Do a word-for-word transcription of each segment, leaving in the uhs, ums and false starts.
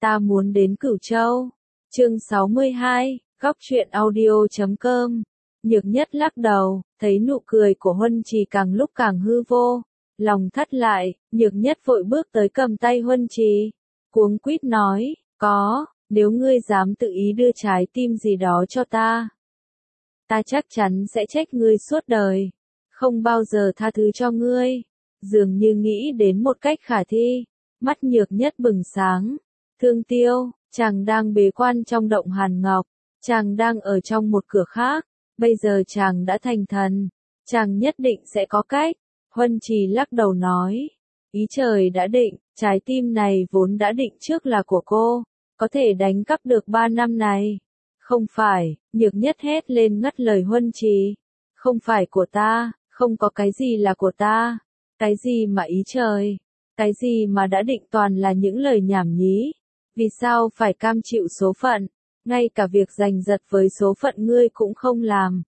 Ta muốn đến Cửu Châu. Chương sáu mươi hai, góc truyện audio chấm com. Nhược Nhất lắc đầu, thấy nụ cười của Huân Trì càng lúc càng hư vô, lòng thắt lại, Nhược Nhất vội bước tới cầm tay Huân Trì, cuống quýt nói, có, nếu ngươi dám tự ý đưa trái tim gì đó cho ta, ta chắc chắn sẽ trách ngươi suốt đời, không bao giờ tha thứ cho ngươi. Dường như nghĩ đến một cách khả thi, mắt Nhược Nhất bừng sáng. Thương Tiêu, chàng đang bế quan trong động Hàn Ngọc, chàng đang ở trong một cửa khác, bây giờ chàng đã thành thần, chàng nhất định sẽ có cách. Huân Trì lắc đầu nói, ý trời đã định, trái tim này vốn đã định trước là của cô, có thể đánh cắp được ba năm này. Không phải, Nhược Nhất hét lên ngắt lời Huân Trì, không phải của ta, không có cái gì là của ta, cái gì mà ý trời, cái gì mà đã định toàn là những lời nhảm nhí. Vì sao phải cam chịu số phận, ngay cả việc giành giật với số phận ngươi cũng không làm.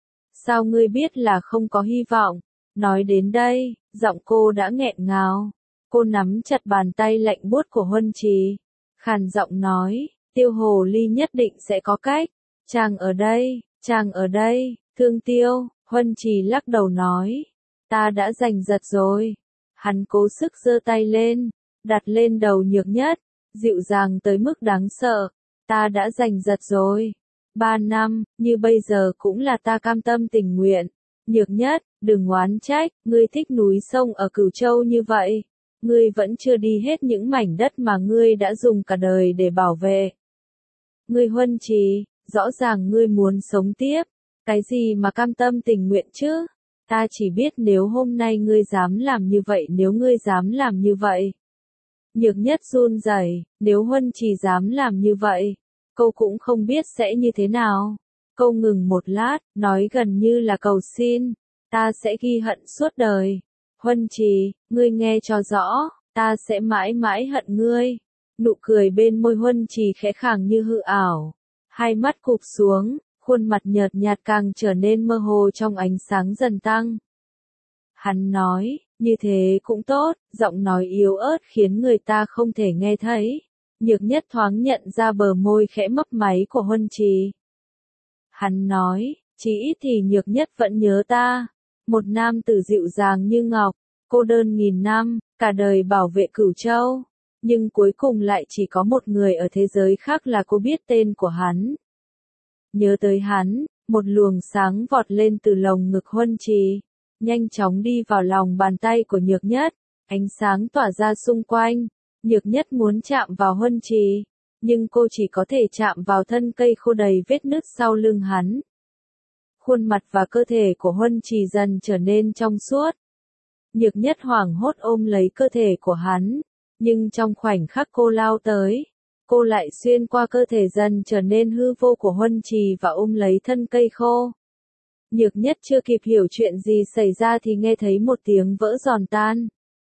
Sao ngươi biết là không có hy vọng? Nói đến đây, giọng cô đã nghẹn ngào. Cô nắm chặt bàn tay lạnh buốt của Huân Trì, khàn giọng nói, Tiêu Hồ Ly nhất định sẽ có cách. Chàng ở đây, chàng ở đây, Thương Tiêu. Huân Trì lắc đầu nói, ta đã giành giật rồi. Hắn cố sức giơ tay lên, đặt lên đầu Nhược Nhất, dịu dàng tới mức đáng sợ, ta đã giành giật rồi. Ba năm, như bây giờ cũng là ta cam tâm tình nguyện. Nhược Nhất, đừng oán trách, ngươi thích núi sông ở Cửu Châu như vậy. Ngươi vẫn chưa đi hết những mảnh đất mà ngươi đã dùng cả đời để bảo vệ. Ngươi Huân Trì, rõ ràng ngươi muốn sống tiếp. Cái gì mà cam tâm tình nguyện chứ? Ta chỉ biết nếu hôm nay ngươi dám làm như vậy, nếu ngươi dám làm như vậy. Nhược Nhất run rẩy, nếu Huân Trì dám làm như vậy, cô cũng không biết sẽ như thế nào. Cô ngừng một lát, nói gần như là cầu xin, ta sẽ ghi hận suốt đời. Huân Trì, ngươi nghe cho rõ, ta sẽ mãi mãi hận ngươi. Nụ cười bên môi Huân Trì khẽ khàng như hư ảo, hai mắt cụp xuống, khuôn mặt nhợt nhạt càng trở nên mơ hồ trong ánh sáng dần tăng. Hắn nói, như thế cũng tốt, giọng nói yếu ớt khiến người ta không thể nghe thấy. Nhược Nhất thoáng nhận ra bờ môi khẽ mấp máy của Huân Trì. Hắn nói, chí ít thì Nhược Nhất vẫn nhớ ta. Một nam tử dịu dàng như ngọc, cô đơn nghìn năm, cả đời bảo vệ Cửu Châu. Nhưng cuối cùng lại chỉ có một người ở thế giới khác là cô biết tên của hắn. Nhớ tới hắn, một luồng sáng vọt lên từ lồng ngực Huân Trì, nhanh chóng đi vào lòng bàn tay của Nhược Nhất, ánh sáng tỏa ra xung quanh. Nhược Nhất muốn chạm vào Huân Trì, nhưng cô chỉ có thể chạm vào thân cây khô đầy vết nứt sau lưng hắn. Khuôn mặt và cơ thể của Huân Trì dần trở nên trong suốt. Nhược Nhất hoảng hốt ôm lấy cơ thể của hắn, nhưng trong khoảnh khắc cô lao tới, cô lại xuyên qua cơ thể dần trở nên hư vô của Huân Trì và ôm lấy thân cây khô. Nhược Nhất chưa kịp hiểu chuyện gì xảy ra thì nghe thấy một tiếng vỡ giòn tan.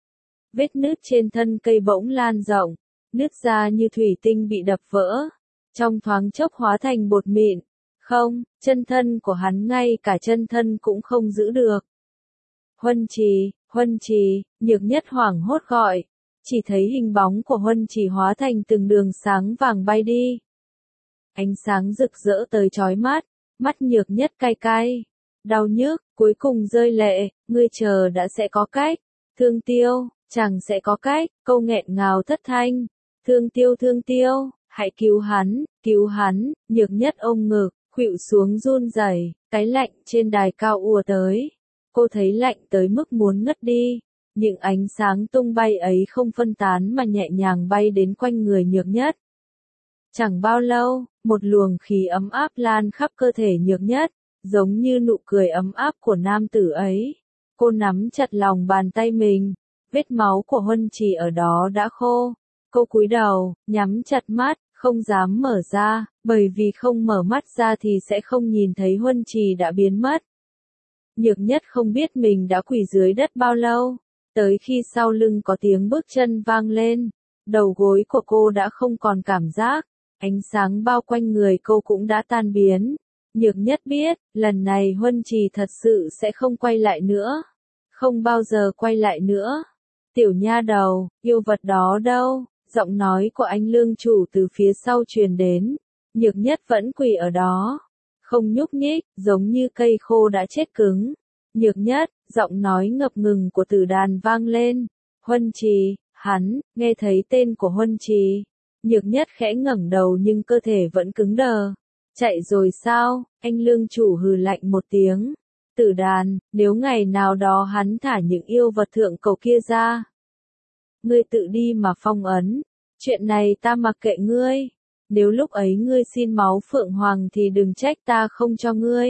Vết nứt trên thân cây bỗng lan rộng, nứt ra như thủy tinh bị đập vỡ, trong thoáng chốc hóa thành bột mịn. Không, chân thân của hắn ngay cả chân thân cũng không giữ được. Huân Trì, Huân Trì, Nhược Nhất hoảng hốt gọi, chỉ thấy hình bóng của Huân Trì hóa thành từng đường sáng vàng bay đi. Ánh sáng rực rỡ tới chói mắt, mắt Nhược Nhất cay cay, đau nhức, cuối cùng rơi lệ, ngươi chờ đã sẽ có cách. Thương Tiêu, chàng sẽ có cách, câu nghẹn ngào thất thanh. Thương Tiêu, Thương Tiêu, hãy cứu hắn, cứu hắn. Nhược Nhất ôm ngực, khuỵu xuống run rẩy, cái lạnh trên đài cao ùa tới. Cô thấy lạnh tới mức muốn ngất đi. Những ánh sáng tung bay ấy không phân tán mà nhẹ nhàng bay đến quanh người Nhược Nhất. Chẳng bao lâu, một luồng khí ấm áp lan khắp cơ thể Nhược Nhất, giống như nụ cười ấm áp của nam tử ấy. Cô nắm chặt lòng bàn tay mình, vết máu của Huân Trì ở đó đã khô. Cô cúi đầu, nhắm chặt mắt, không dám mở ra, bởi vì không mở mắt ra thì sẽ không nhìn thấy Huân Trì đã biến mất. Nhược Nhất không biết mình đã quỳ dưới đất bao lâu, tới khi sau lưng có tiếng bước chân vang lên, đầu gối của cô đã không còn cảm giác, ánh sáng bao quanh người cô cũng đã tan biến. Nhược Nhất biết, lần này Huân Trì thật sự sẽ không quay lại nữa, không bao giờ quay lại nữa. Tiểu nha đầu, yêu vật đó đâu? Giọng nói của anh lương chủ từ phía sau truyền đến, Nhược Nhất vẫn quỳ ở đó, không nhúc nhích, giống như cây khô đã chết cứng. Nhược Nhất, giọng nói ngập ngừng của Tử Đàn vang lên, Huân Trì, hắn, nghe thấy tên của Huân Trì. Nhược Nhất khẽ ngẩng đầu nhưng cơ thể vẫn cứng đờ. Chạy rồi sao? Anh lương chủ hừ lạnh một tiếng. Tử Đàn, nếu ngày nào đó hắn thả những yêu vật thượng cầu kia ra, ngươi tự đi mà phong ấn. Chuyện này ta mặc kệ ngươi. Nếu lúc ấy ngươi xin máu Phượng Hoàng thì đừng trách ta không cho ngươi.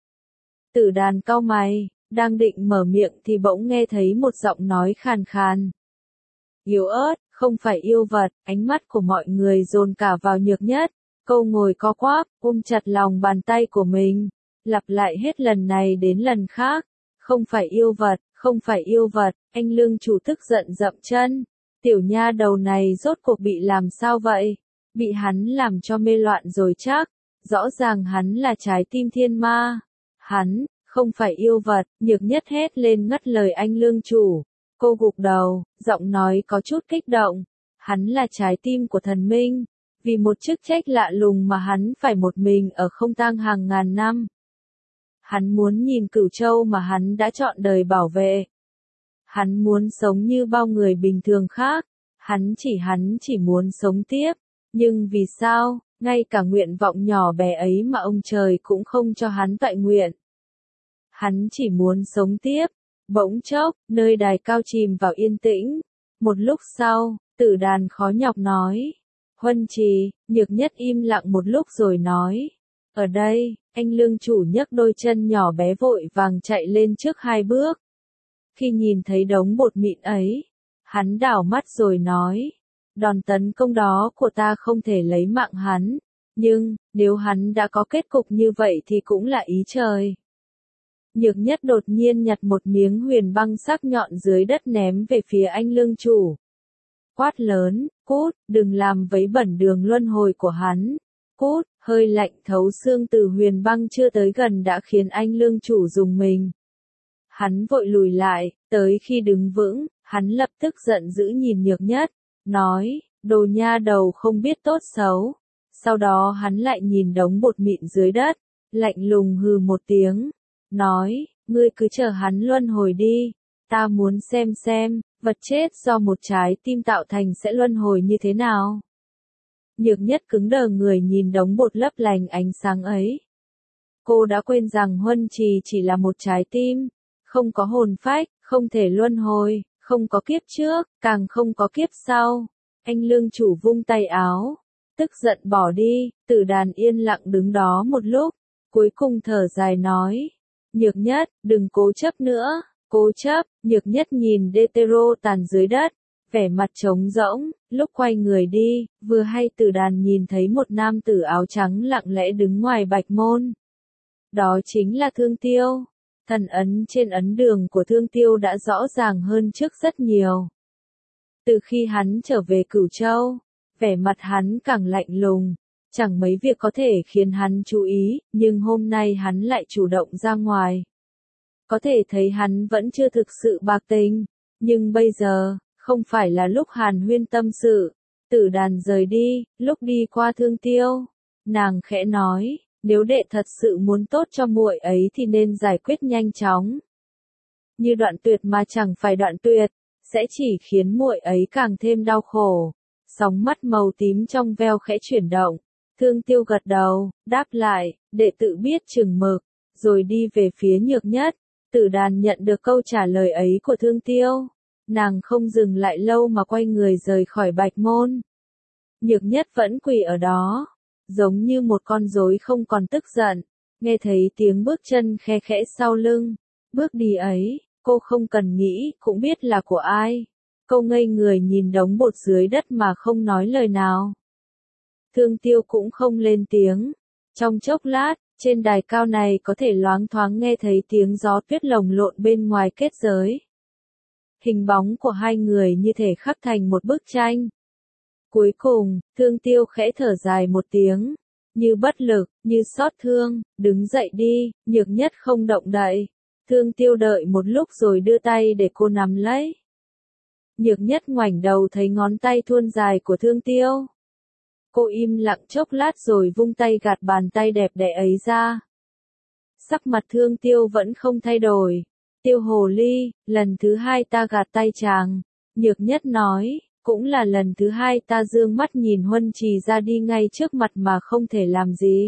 Tử Đàn cau mày, đang định mở miệng thì bỗng nghe thấy một giọng nói khàn khàn. Yếu ớt, không phải yêu vật, ánh mắt của mọi người dồn cả vào Nhược Nhất. Câu ngồi co quắp, ôm chặt lòng bàn tay của mình, lặp lại hết lần này đến lần khác. Không phải yêu vật, không phải yêu vật, anh lương chủ tức giận dậm chân. Tiểu nha đầu này rốt cuộc bị làm sao vậy? Bị hắn làm cho mê loạn rồi chắc. Rõ ràng hắn là trái tim thiên ma. Hắn, không phải yêu vật, Nhược Nhất hét lên ngắt lời anh lương chủ. Cô gục đầu, giọng nói có chút kích động. Hắn là trái tim của thần minh. Vì một chức trách lạ lùng mà hắn phải một mình ở không tang hàng ngàn năm. Hắn muốn nhìn Cửu Châu mà hắn đã chọn đời bảo vệ. Hắn muốn sống như bao người bình thường khác. Hắn chỉ hắn chỉ muốn sống tiếp. Nhưng vì sao, ngay cả nguyện vọng nhỏ bé ấy mà ông trời cũng không cho hắn toại nguyện. Hắn chỉ muốn sống tiếp. Bỗng chốc, nơi đài cao chìm vào yên tĩnh. Một lúc sau, Tử Đàn khó nhọc nói. Huân Trì, Nhược Nhất im lặng một lúc rồi nói. Ở đây, anh lương chủ nhấc đôi chân nhỏ bé vội vàng chạy lên trước hai bước. Khi nhìn thấy đống bột mịn ấy, hắn đảo mắt rồi nói. Đòn tấn công đó của ta không thể lấy mạng hắn. Nhưng, nếu hắn đã có kết cục như vậy thì cũng là ý trời. Nhược Nhất đột nhiên nhặt một miếng huyền băng sắc nhọn dưới đất ném về phía anh lương chủ. Quát lớn, cút, đừng làm vấy bẩn đường luân hồi của hắn. Cút, hơi lạnh thấu xương từ huyền băng chưa tới gần đã khiến anh lương chủ rùng mình. Hắn vội lùi lại, tới khi đứng vững, hắn lập tức giận dữ nhìn Nhược Nhất, nói, đồ nha đầu không biết tốt xấu. Sau đó hắn lại nhìn đống bột mịn dưới đất, lạnh lùng hừ một tiếng, nói, ngươi cứ chờ hắn luân hồi đi, ta muốn xem xem, vật chết do một trái tim tạo thành sẽ luân hồi như thế nào. Nhược Nhất cứng đờ người nhìn đống bột lấp lánh ánh sáng ấy. Cô đã quên rằng Huân Trì chỉ là một trái tim, không có hồn phách, không thể luân hồi, không có kiếp trước, càng không có kiếp sau. Anh lương chủ vung tay áo, tức giận bỏ đi. Tử Đàn yên lặng đứng đó một lúc, cuối cùng thở dài nói. Nhược Nhất, đừng cố chấp nữa. Cố chấp, Nhược Nhất nhìn Detero tàn dưới đất, vẻ mặt trống rỗng, lúc quay người đi, vừa hay Tử Đàn nhìn thấy một nam tử áo trắng lặng lẽ đứng ngoài bạch môn. Đó chính là Thương Tiêu. Thần ấn trên ấn đường của Thương Tiêu đã rõ ràng hơn trước rất nhiều. Từ khi hắn trở về Cửu Châu, vẻ mặt hắn càng lạnh lùng, chẳng mấy việc có thể khiến hắn chú ý, nhưng hôm nay hắn lại chủ động ra ngoài. Có thể thấy hắn vẫn chưa thực sự bạc tình, nhưng bây giờ, không phải là lúc hàn huyên tâm sự. Tử Đàn rời đi, lúc đi qua Thương Tiêu, nàng khẽ nói, nếu đệ thật sự muốn tốt cho muội ấy thì nên giải quyết nhanh chóng. Như đoạn tuyệt mà chẳng phải đoạn tuyệt, sẽ chỉ khiến muội ấy càng thêm đau khổ. Sóng mắt màu tím trong veo khẽ chuyển động, Thương Tiêu gật đầu, đáp lại, đệ tự biết chừng mực, rồi đi về phía Nhược Nhất. Tử Đàn nhận được câu trả lời ấy của Thương Tiêu. Nàng không dừng lại lâu mà quay người rời khỏi bạch môn. Nhược Nhất vẫn quỳ ở đó, giống như một con rối không còn tức giận, nghe thấy tiếng bước chân khe khẽ sau lưng. Bước đi ấy, cô không cần nghĩ, cũng biết là của ai. Cô ngây người nhìn đống bột dưới đất mà không nói lời nào. Thương Tiêu cũng không lên tiếng. Trong chốc lát, trên đài cao này có thể loáng thoáng nghe thấy tiếng gió tuyết lồng lộn bên ngoài kết giới. Hình bóng của hai người như thể khắc thành một bức tranh. Cuối cùng, Thương Tiêu khẽ thở dài một tiếng, như bất lực, như xót thương, đứng dậy đi. Nhược Nhất không động đậy. Thương Tiêu đợi một lúc rồi đưa tay để cô nắm lấy. Nhược nhất ngoảnh đầu thấy ngón tay thuôn dài của Thương Tiêu. Cô im lặng chốc lát rồi vung tay gạt bàn tay đẹp đẽ ấy ra. Sắc mặt Thương Tiêu vẫn không thay đổi. Tiêu hồ ly, lần thứ hai ta gạt tay chàng. Nhược nhất nói, cũng là lần thứ hai ta dương mắt nhìn Huân Trì ra đi ngay trước mặt mà không thể làm gì.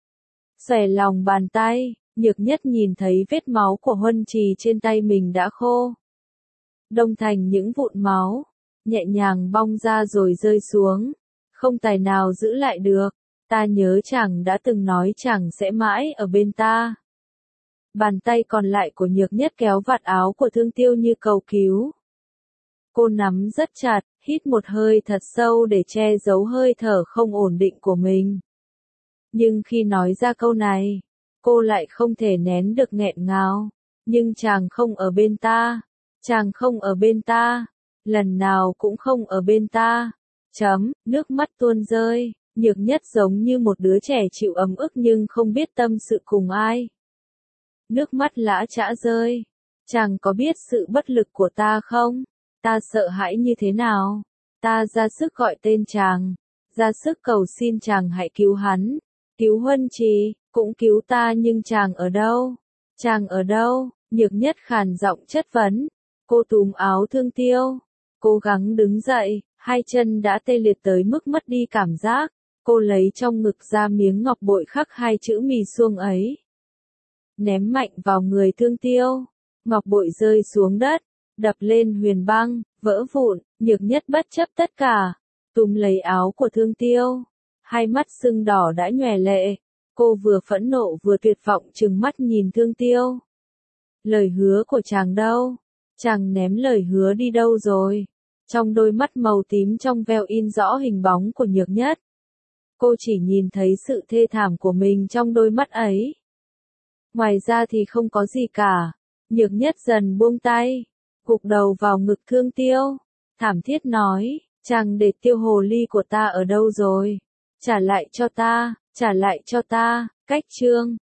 Xòe lòng bàn tay, nhược nhất nhìn thấy vết máu của Huân Trì trên tay mình đã khô. Đông thành những vụn máu, nhẹ nhàng bong ra rồi rơi xuống. Không tài nào giữ lại được, ta nhớ chàng đã từng nói chàng sẽ mãi ở bên ta. Bàn tay còn lại của nhược nhất kéo vạt áo của Thương Tiêu như cầu cứu. Cô nắm rất chặt, hít một hơi thật sâu để che giấu hơi thở không ổn định của mình. Nhưng khi nói ra câu này, cô lại không thể nén được nghẹn ngào. Nhưng chàng không ở bên ta, chàng không ở bên ta, lần nào cũng không ở bên ta. Chấm, nước mắt tuôn rơi, nhược nhất giống như một đứa trẻ chịu ấm ức nhưng không biết tâm sự cùng ai. Nước mắt lã chã rơi, chàng có biết sự bất lực của ta không? Ta sợ hãi như thế nào? Ta ra sức gọi tên chàng, ra sức cầu xin chàng hãy cứu hắn, cứu Huân Trì, cũng cứu ta nhưng chàng ở đâu? Chàng ở đâu? Nhược nhất khàn giọng chất vấn. Cô túm áo Thương Tiêu, cố gắng đứng dậy, hai chân đã tê liệt tới mức mất đi cảm giác. Cô lấy trong ngực ra miếng ngọc bội khắc hai chữ mì xuông ấy. Ném mạnh vào người Thương Tiêu, ngọc bội rơi xuống đất, đập lên huyền băng, vỡ vụn. Nhược nhất bất chấp tất cả, túm lấy áo của Thương Tiêu. Hai mắt sưng đỏ đã nhòe lệ, cô vừa phẫn nộ vừa tuyệt vọng trừng mắt nhìn Thương Tiêu. Lời hứa của chàng đâu? Chàng ném lời hứa đi đâu rồi? Trong đôi mắt màu tím trong veo in rõ hình bóng của nhược nhất. Cô chỉ nhìn thấy sự thê thảm của mình trong đôi mắt ấy. Ngoài ra thì không có gì cả. Nhược nhất dần buông tay, gục đầu vào ngực Thương Tiêu, thảm thiết nói, chàng để Tiêu hồ ly của ta ở đâu rồi? Trả lại cho ta, trả lại cho ta. Cách chương